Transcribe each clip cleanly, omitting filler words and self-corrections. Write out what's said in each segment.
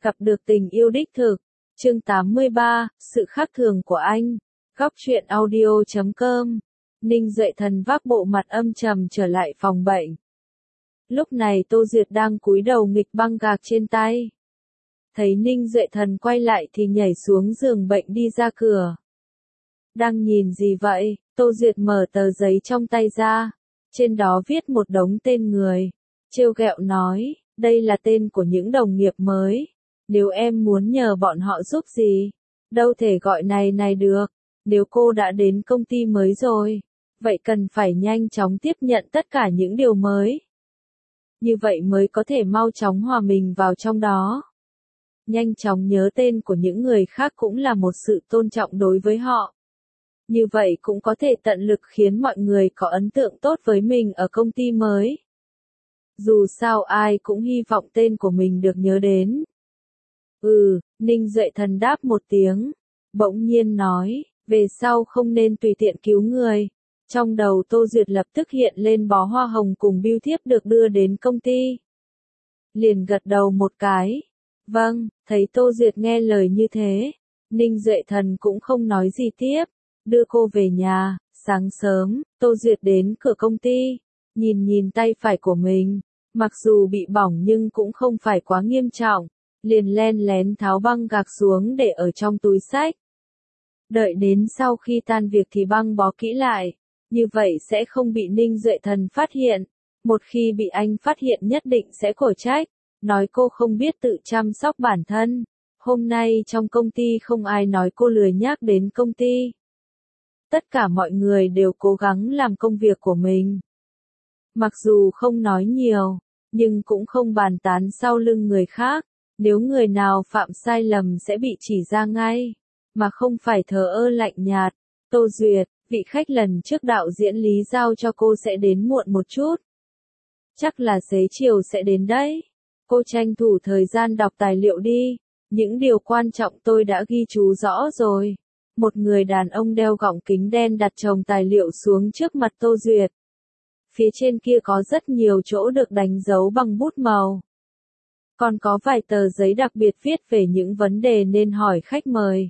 Gặp được tình yêu đích thực. Chương 83, sự khác thường của anh. Góc truyện audio.com. Ninh Duệ Thần vác bộ mặt âm trầm trở lại phòng bệnh. Lúc này Tô Duyệt đang cúi đầu nghịch băng gạc trên tay. Thấy Ninh Duệ Thần quay lại thì nhảy xuống giường bệnh đi ra cửa. Đang nhìn gì vậy? Tô Duyệt mở tờ giấy trong tay ra. Trên đó viết một đống tên người. Trêu ghẹo nói, đây là tên của những đồng nghiệp mới. Nếu em muốn nhờ bọn họ giúp gì, đâu thể gọi này được. Nếu cô đã đến công ty mới rồi, vậy cần phải nhanh chóng tiếp nhận tất cả những điều mới. Như vậy mới có thể mau chóng hòa mình vào trong đó. Nhanh chóng nhớ tên của những người khác cũng là một sự tôn trọng đối với họ. Như vậy cũng có thể tận lực khiến mọi người có ấn tượng tốt với mình ở công ty mới. Dù sao ai cũng hy vọng tên của mình được nhớ đến. Ninh Duệ Thần đáp một tiếng, bỗng nhiên nói, về sau không nên tùy tiện cứu người. Trong đầu Tô Duyệt lập tức hiện lên bó hoa hồng cùng bưu thiếp được đưa đến công ty. Liền gật đầu một cái. Vâng, thấy Tô Duyệt nghe lời như thế, Ninh Duệ Thần cũng không nói gì tiếp, đưa cô về nhà. Sáng sớm, Tô Duyệt đến cửa công ty, nhìn tay phải của mình, mặc dù bị bỏng nhưng cũng không phải quá nghiêm trọng, liền len lén tháo băng gạc xuống để ở trong túi xách. Đợi đến sau khi tan việc thì băng bó kỹ lại, như vậy sẽ không bị Ninh Duệ Thần phát hiện. Một khi bị anh phát hiện nhất định sẽ cổ trách, nói cô không biết tự chăm sóc bản thân. Hôm nay trong công ty không ai nói cô lười nhác đến công ty. Tất cả mọi người đều cố gắng làm công việc của mình. Mặc dù không nói nhiều, nhưng cũng không bàn tán sau lưng người khác. Nếu người nào phạm sai lầm sẽ bị chỉ ra ngay, mà không phải thờ ơ lạnh nhạt. Tô Duyệt, vị khách lần trước đạo diễn Lý giao cho cô sẽ đến muộn một chút. Chắc là xế chiều sẽ đến đấy. Cô tranh thủ thời gian đọc tài liệu đi. Những điều quan trọng tôi đã ghi chú rõ rồi. Một người đàn ông đeo gọng kính đen đặt chồng tài liệu xuống trước mặt Tô Duyệt. Phía trên kia có rất nhiều chỗ được đánh dấu bằng bút màu. Còn có vài tờ giấy đặc biệt viết về những vấn đề nên hỏi khách mời.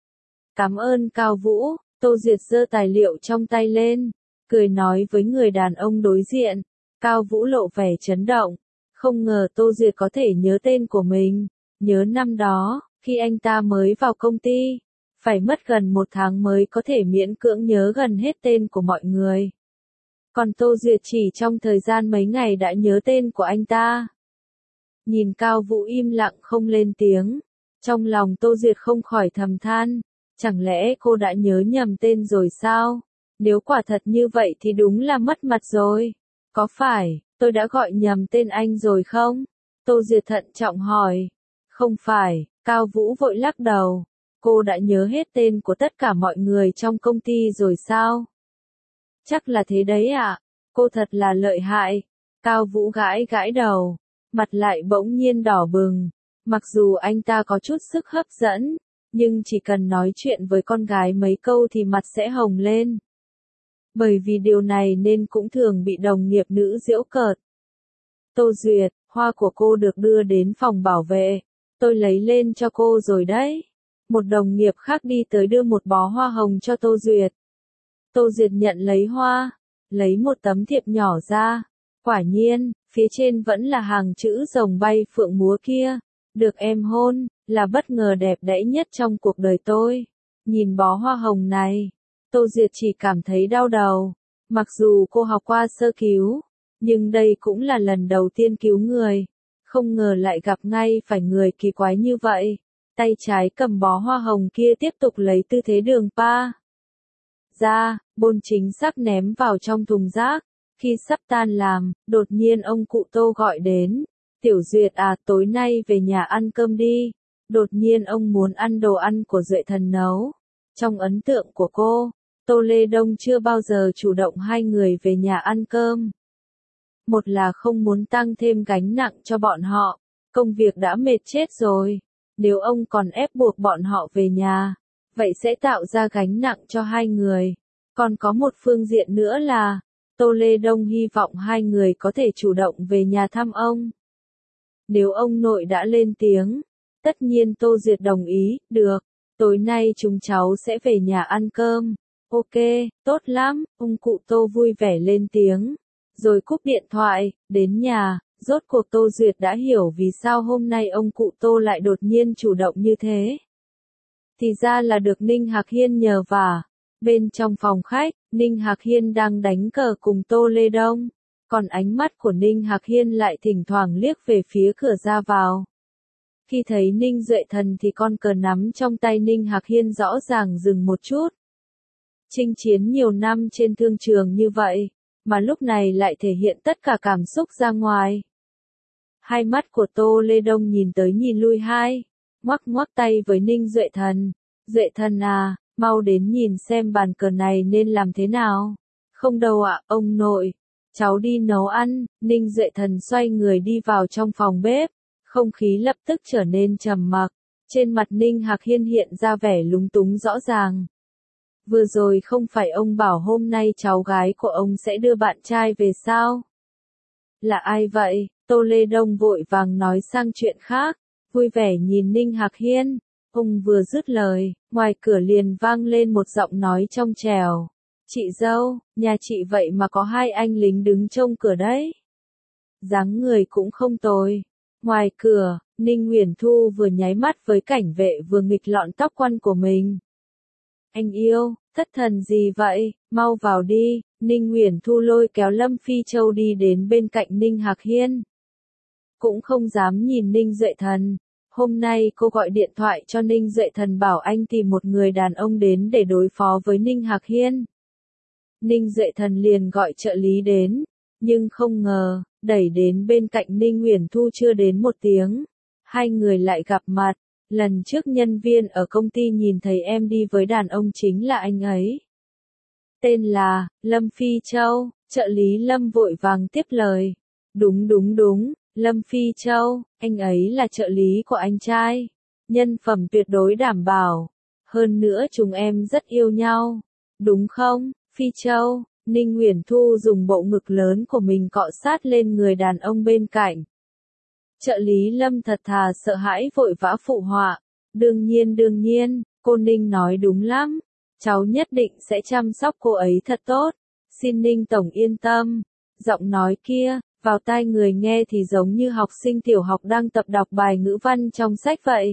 Cảm ơn Cao Vũ. Tô Duyệt giơ tài liệu trong tay lên, cười nói với người đàn ông đối diện. Cao Vũ lộ vẻ chấn động, không ngờ Tô Duyệt có thể nhớ tên của mình. Nhớ năm đó, khi anh ta mới vào công ty, phải mất gần 1 tháng mới có thể miễn cưỡng nhớ gần hết tên của mọi người. Còn Tô Duyệt chỉ trong thời gian mấy ngày đã nhớ tên của anh ta. Nhìn Cao Vũ im lặng không lên tiếng, trong lòng Tô Duyệt không khỏi thầm than, chẳng lẽ cô đã nhớ nhầm tên rồi sao? Nếu quả thật như vậy thì đúng là mất mặt rồi. Có phải, tôi đã gọi nhầm tên anh rồi không? Tô Duyệt thận trọng hỏi. Không phải, Cao Vũ vội lắc đầu. Cô đã nhớ hết tên của tất cả mọi người trong công ty rồi sao? Chắc là thế đấy ạ. Cô thật là lợi hại. Cao Vũ gãi đầu, mặt lại bỗng nhiên đỏ bừng. Mặc dù anh ta có chút sức hấp dẫn, nhưng chỉ cần nói chuyện với con gái mấy câu thì mặt sẽ hồng lên. Bởi vì điều này nên cũng thường bị đồng nghiệp nữ giễu cợt. Tô Duyệt, hoa của cô được đưa đến phòng bảo vệ. Tôi lấy lên cho cô rồi đấy. Một đồng nghiệp khác đi tới đưa một bó hoa hồng cho Tô Duyệt. Tô Duyệt nhận lấy hoa, lấy một tấm thiệp nhỏ ra. Quả nhiên, phía trên vẫn là hàng chữ rồng bay phượng múa kia. Được em hôn, là bất ngờ đẹp đẽ nhất trong cuộc đời tôi. Nhìn bó hoa hồng này, Tô Duyệt chỉ cảm thấy đau đầu. Mặc dù cô học qua sơ cứu, nhưng đây cũng là lần đầu tiên cứu người. Không ngờ lại gặp ngay phải người kỳ quái như vậy. Tay trái cầm bó hoa hồng kia tiếp tục lấy tư thế đường pa ra, bôn chính xác ném vào trong thùng rác. Khi sắp tan làm, đột nhiên ông cụ Tô gọi đến. Tiểu Duyệt à, tối nay về nhà ăn cơm đi. Đột nhiên ông muốn ăn đồ ăn của Duệ Thần nấu. Trong ấn tượng của cô, Tô Lê Đông chưa bao giờ chủ động hai người về nhà ăn cơm. Một là không muốn tăng thêm gánh nặng cho bọn họ, công việc đã mệt chết rồi. Nếu ông còn ép buộc bọn họ về nhà, vậy sẽ tạo ra gánh nặng cho hai người. Còn có một phương diện nữa là, Tô Lê Đông hy vọng hai người có thể chủ động về nhà thăm ông. Nếu ông nội đã lên tiếng, Tất nhiên Tô Duyệt đồng ý, được, tối nay chúng cháu sẽ về nhà ăn cơm. Ok, tốt lắm, ông cụ Tô vui vẻ lên tiếng, rồi cúp điện thoại, đến nhà, rốt cuộc Tô Duyệt đã hiểu vì sao hôm nay ông cụ Tô lại đột nhiên chủ động như thế. Thì ra là được Ninh Hạc Hiên nhờ vả. Bên trong phòng khách, Ninh Hạc Hiên đang đánh cờ cùng Tô Lê Đông, còn ánh mắt của Ninh Hạc Hiên lại thỉnh thoảng liếc về phía cửa ra vào. Khi thấy Ninh Duệ Thần thì con cờ nắm trong tay Ninh Hạc Hiên rõ ràng dừng một chút. Chinh chiến nhiều năm trên thương trường như vậy, mà lúc này lại thể hiện tất cả cảm xúc ra ngoài. Hai mắt của Tô Lê Đông nhìn tới nhìn lui hai, ngoắc ngoắc tay với Ninh Duệ Thần. Duệ Thần à, mau đến nhìn xem bàn cờ này nên làm thế nào. Không đâu ạ, ông nội. Cháu đi nấu ăn. Ninh Duệ Thần xoay người đi vào trong phòng bếp. Không khí lập tức trở nên trầm mặc. Trên mặt Ninh Hạc Hiên hiện ra vẻ lúng túng rõ ràng. Vừa rồi không phải ông bảo hôm nay cháu gái của ông sẽ đưa bạn trai về sao? Là ai vậy? Tô Lê Đông vội vàng nói sang chuyện khác, vui vẻ nhìn Ninh Hạc Hiên. Ông vừa dứt lời, ngoài cửa liền vang lên một giọng nói trong trẻo. Chị dâu, nhà chị vậy mà có hai anh lính đứng trông cửa đấy. Dáng người cũng không tồi. Ngoài cửa, Ninh Nguyễn Thu vừa nháy mắt với cảnh vệ vừa nghịch lọn tóc quăn của mình. Anh yêu, thất thần gì vậy, mau vào đi. Ninh Nguyễn Thu lôi kéo Lâm Phi Châu đi đến bên cạnh Ninh Hạc Hiên. Cũng không dám nhìn Ninh Duệ Thần. Hôm nay cô gọi điện thoại cho Ninh Duệ Thần bảo anh tìm một người đàn ông đến để đối phó với Ninh Hạc Hiên. Ninh Duệ Thần liền gọi trợ lý đến, nhưng không ngờ, đẩy đến bên cạnh Ninh Nguyễn Thu chưa đến một tiếng. Hai người lại gặp mặt, lần trước nhân viên ở công ty nhìn thấy em đi với đàn ông chính là anh ấy. Tên là, Lâm Phi Châu, trợ lý Lâm vội vàng tiếp lời. Đúng, Lâm Phi Châu, anh ấy là trợ lý của anh trai. Nhân phẩm tuyệt đối đảm bảo. Hơn nữa chúng em rất yêu nhau. Đúng không, Phi Châu? Ninh Nguyễn Thu dùng bộ ngực lớn của mình cọ sát lên người đàn ông bên cạnh. Trợ lý Lâm thật thà sợ hãi vội vã phụ họa. Đương nhiên, cô Ninh nói đúng lắm. Cháu nhất định sẽ chăm sóc cô ấy thật tốt. Xin Ninh Tổng yên tâm. Giọng nói kia, vào tai người nghe thì giống như học sinh tiểu học đang tập đọc bài ngữ văn trong sách vậy.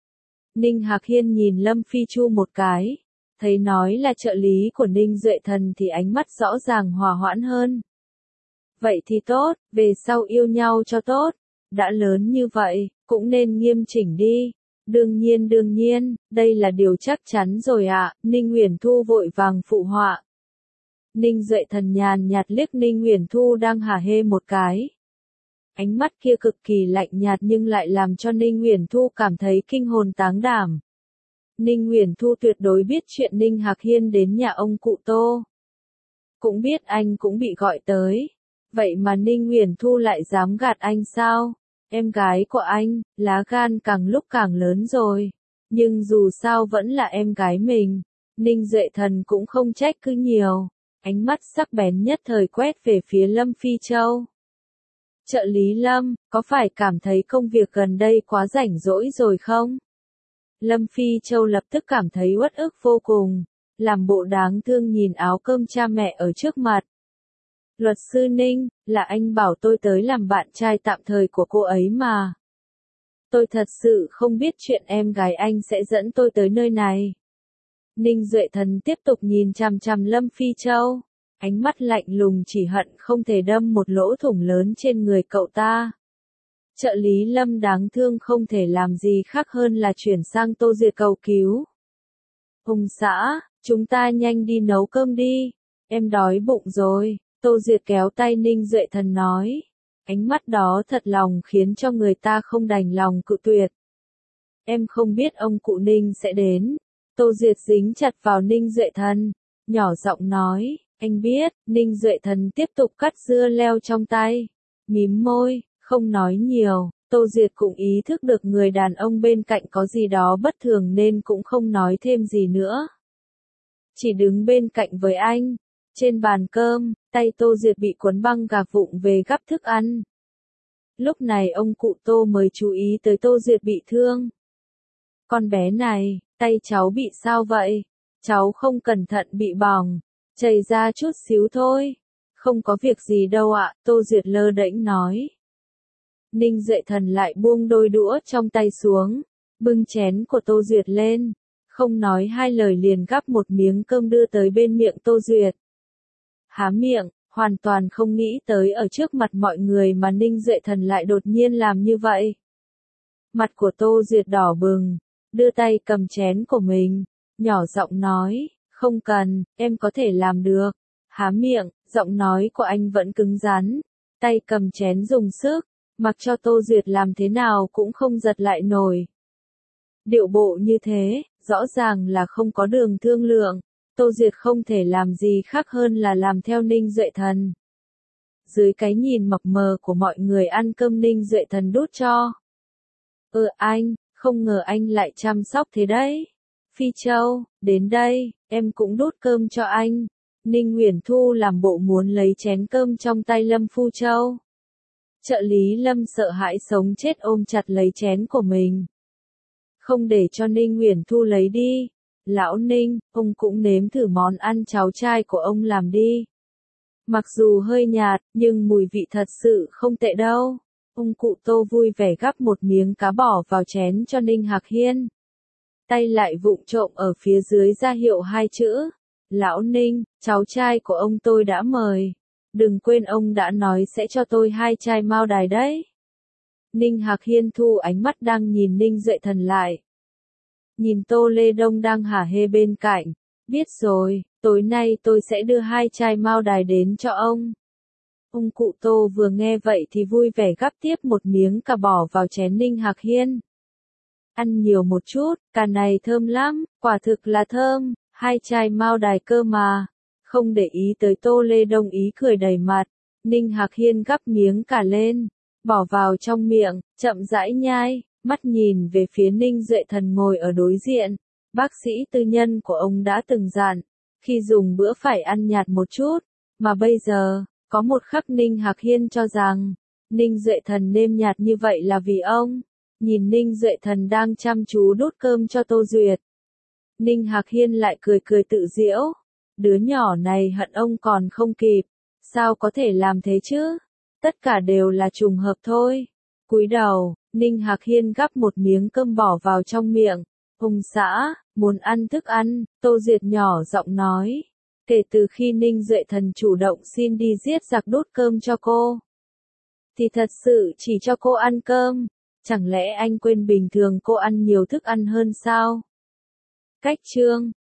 Ninh Hạc Hiên nhìn Lâm Phi Chu một cái. Thấy nói là trợ lý của Ninh Duệ Thần thì ánh mắt rõ ràng hòa hoãn hơn. Vậy thì tốt, về sau yêu nhau cho tốt. Đã lớn như vậy, cũng nên nghiêm chỉnh đi. Đương nhiên, đây là điều chắc chắn rồi ạ. Ninh Nguyễn Thu vội vàng phụ họa. Ninh Duệ Thần nhàn nhạt liếc Ninh Nguyễn Thu đang hả hê một cái. Ánh mắt kia cực kỳ lạnh nhạt nhưng lại làm cho Ninh Nguyễn Thu cảm thấy kinh hồn táng đảm. Ninh Nguyễn Thu tuyệt đối biết chuyện Ninh Hạc Hiên đến nhà ông cụ Tô. Cũng biết anh cũng bị gọi tới. Vậy mà Ninh Nguyễn Thu lại dám gạt anh sao? Em gái của anh, lá gan càng lúc càng lớn rồi. Nhưng dù sao vẫn là em gái mình. Ninh Duệ Thần cũng không trách cứ nhiều. Ánh mắt sắc bén nhất thời quét về phía Lâm Phi Châu. Trợ lý Lâm, có phải cảm thấy công việc gần đây quá rảnh rỗi rồi không? Lâm Phi Châu lập tức cảm thấy uất ức vô cùng, làm bộ đáng thương nhìn áo cơm cha mẹ ở trước mặt. Luật sư Ninh, là anh bảo tôi tới làm bạn trai tạm thời của cô ấy mà. Tôi thật sự không biết chuyện em gái anh sẽ dẫn tôi tới nơi này. Ninh Duệ Thần tiếp tục nhìn chằm chằm Lâm Phi Châu, ánh mắt lạnh lùng chỉ hận không thể đâm một lỗ thủng lớn trên người cậu ta. Trợ lý Lâm đáng thương không thể làm gì khác hơn là chuyển sang Tô Duyệt cầu cứu. Ông xã, chúng ta nhanh đi nấu cơm đi, em đói bụng rồi. Tô Duyệt kéo tay Ninh Duệ Thần nói. Ánh mắt đó thật lòng khiến cho người ta không đành lòng cự tuyệt. Em không biết ông cụ Ninh sẽ đến. Tô Duyệt dính chặt vào Ninh Duệ Thần, nhỏ giọng nói. Anh biết. Ninh Duệ Thần tiếp tục cắt dưa leo trong tay. Mím môi, không nói nhiều. Tô Duyệt cũng ý thức được người đàn ông bên cạnh có gì đó bất thường nên cũng không nói thêm gì nữa. Chỉ đứng bên cạnh với anh. Trên bàn cơm, tay Tô Duyệt bị cuốn băng gạc vụng về gắp thức ăn. Lúc này ông cụ Tô mới chú ý tới Tô Duyệt bị thương. Con bé này, tay cháu bị sao vậy? Cháu không cẩn thận bị bỏng, chảy ra chút xíu thôi. Không có việc gì đâu ạ, Tô Duyệt lơ đễnh nói. Ninh Duệ Thần lại buông đôi đũa trong tay xuống, bưng chén của Tô Duyệt lên, không nói hai lời liền gắp một miếng cơm đưa tới bên miệng Tô Duyệt. Há miệng, hoàn toàn không nghĩ tới ở trước mặt mọi người mà Ninh Duệ Thần lại đột nhiên làm như vậy. Mặt của Tô Duyệt đỏ bừng, đưa tay cầm chén của mình, nhỏ giọng nói, không cần, em có thể làm được. Há miệng, giọng nói của anh vẫn cứng rắn, tay cầm chén dùng sức, mặc cho Tô Duyệt làm thế nào cũng không giật lại nổi. Điệu bộ như thế, rõ ràng là không có đường thương lượng, Tô Duyệt không thể làm gì khác hơn là làm theo Ninh Duệ Thần. Dưới cái nhìn mập mờ của mọi người ăn cơm, Ninh Duệ Thần đút cho. Anh, không ngờ anh lại chăm sóc thế đấy. Phi Châu, đến đây, em cũng đút cơm cho anh. Ninh Uyển Thu làm bộ muốn lấy chén cơm trong tay Lâm Phu Châu. Trợ lý Lâm sợ hãi sống chết ôm chặt lấy chén của mình. Không để cho Ninh Uyển Thu lấy đi. Lão Ninh, ông cũng nếm thử món ăn cháu trai của ông làm đi. Mặc dù hơi nhạt, nhưng mùi vị thật sự không tệ đâu. Ông cụ Tô vui vẻ gắp một miếng cá bỏ vào chén cho Ninh Hạc Hiên. Tay lại vụng trộm ở phía dưới ra hiệu hai chữ. Lão Ninh, cháu trai của ông tôi đã mời. Đừng quên ông đã nói sẽ cho tôi 2 chai mao đài đấy. Ninh Hạc Hiên thu ánh mắt đang nhìn Ninh Duệ Thần lại. Nhìn Tô Lê Đông đang hả hê bên cạnh. Biết rồi, tối nay tôi sẽ đưa 2 chai mao đài đến cho ông. Ông cụ Tô vừa nghe vậy thì vui vẻ gắp tiếp một miếng cá bỏ vào chén Ninh Hạc Hiên. Ăn nhiều một chút, cá này thơm lắm, quả thực là thơm, 2 chai mao đài cơ mà. Không để ý tới Tô Lê Đông ý cười đầy mặt, Ninh Hạc Hiên gắp miếng cá lên, bỏ vào trong miệng, chậm rãi nhai, mắt nhìn về phía Ninh Duệ Thần ngồi ở đối diện. Bác sĩ tư nhân của ông đã từng dặn, khi dùng bữa phải ăn nhạt một chút, mà bây giờ, có một khắc Ninh Hạc Hiên cho rằng, Ninh Duệ Thần nêm nhạt như vậy là vì ông. Nhìn Ninh Duệ Thần đang chăm chú đút cơm cho Tô Duyệt. Ninh Hạc Hiên lại cười cười tự giễu. Đứa nhỏ này hận ông còn không kịp. Sao có thể làm thế chứ? Tất cả đều là trùng hợp thôi. Cúi đầu, Ninh Hạc Hiên gắp một miếng cơm bỏ vào trong miệng. Ông xã, muốn ăn thức ăn, Tô Duyệt nhỏ giọng nói. Kể từ khi Ninh Duệ Thần chủ động xin đi giết giặc đút cơm cho cô, thì thật sự chỉ cho cô ăn cơm. Chẳng lẽ anh quên bình thường cô ăn nhiều thức ăn hơn sao? Cách chương